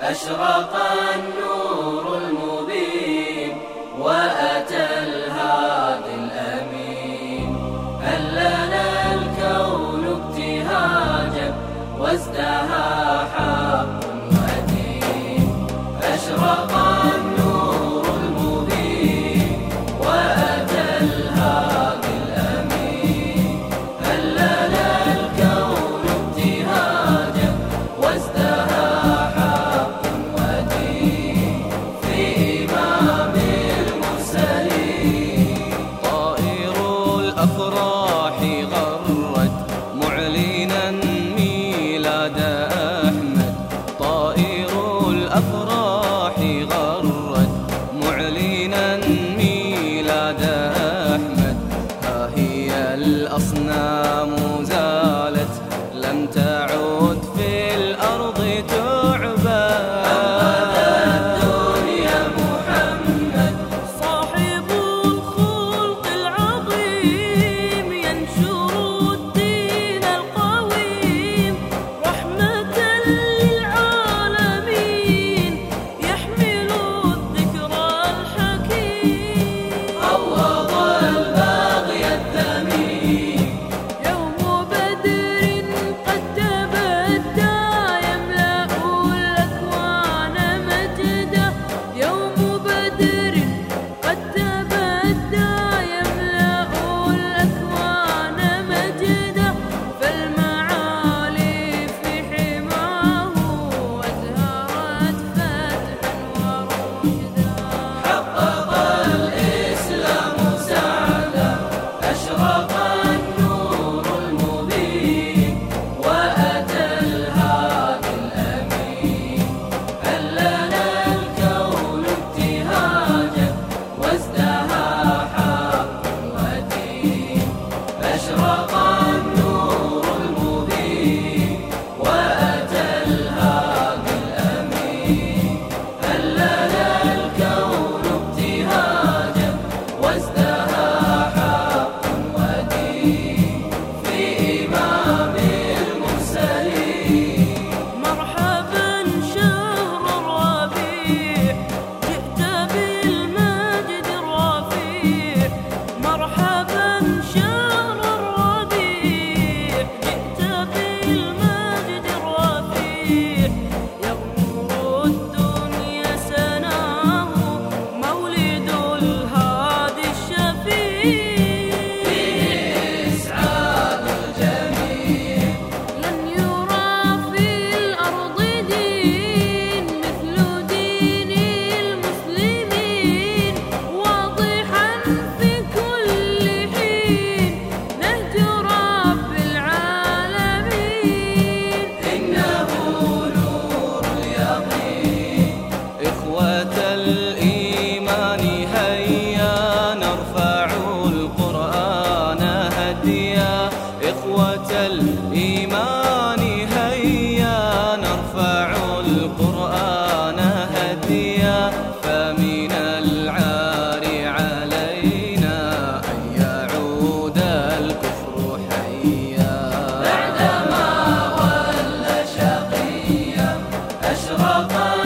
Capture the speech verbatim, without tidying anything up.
أشرق النور المبين وأتى الهادي الأمين. هلل الكون ابتهاجا وازدهى حق ودين. أشرق النور المبين وأتى الهادي الأمين. هلل الكون ابتهاجا وازدهى الأفراح غرد معلنا ميلاد أحمد. طائر الأفراح غرد معلنا ميلاد أحمد. ها هي الأصنام زالت لم تعد في الأرض تعبد. الإيمان هيا نرفع القرآن هديا. فمن العار علينا أن يعود الكفر حيا. بعدما ولى شقيا أشرق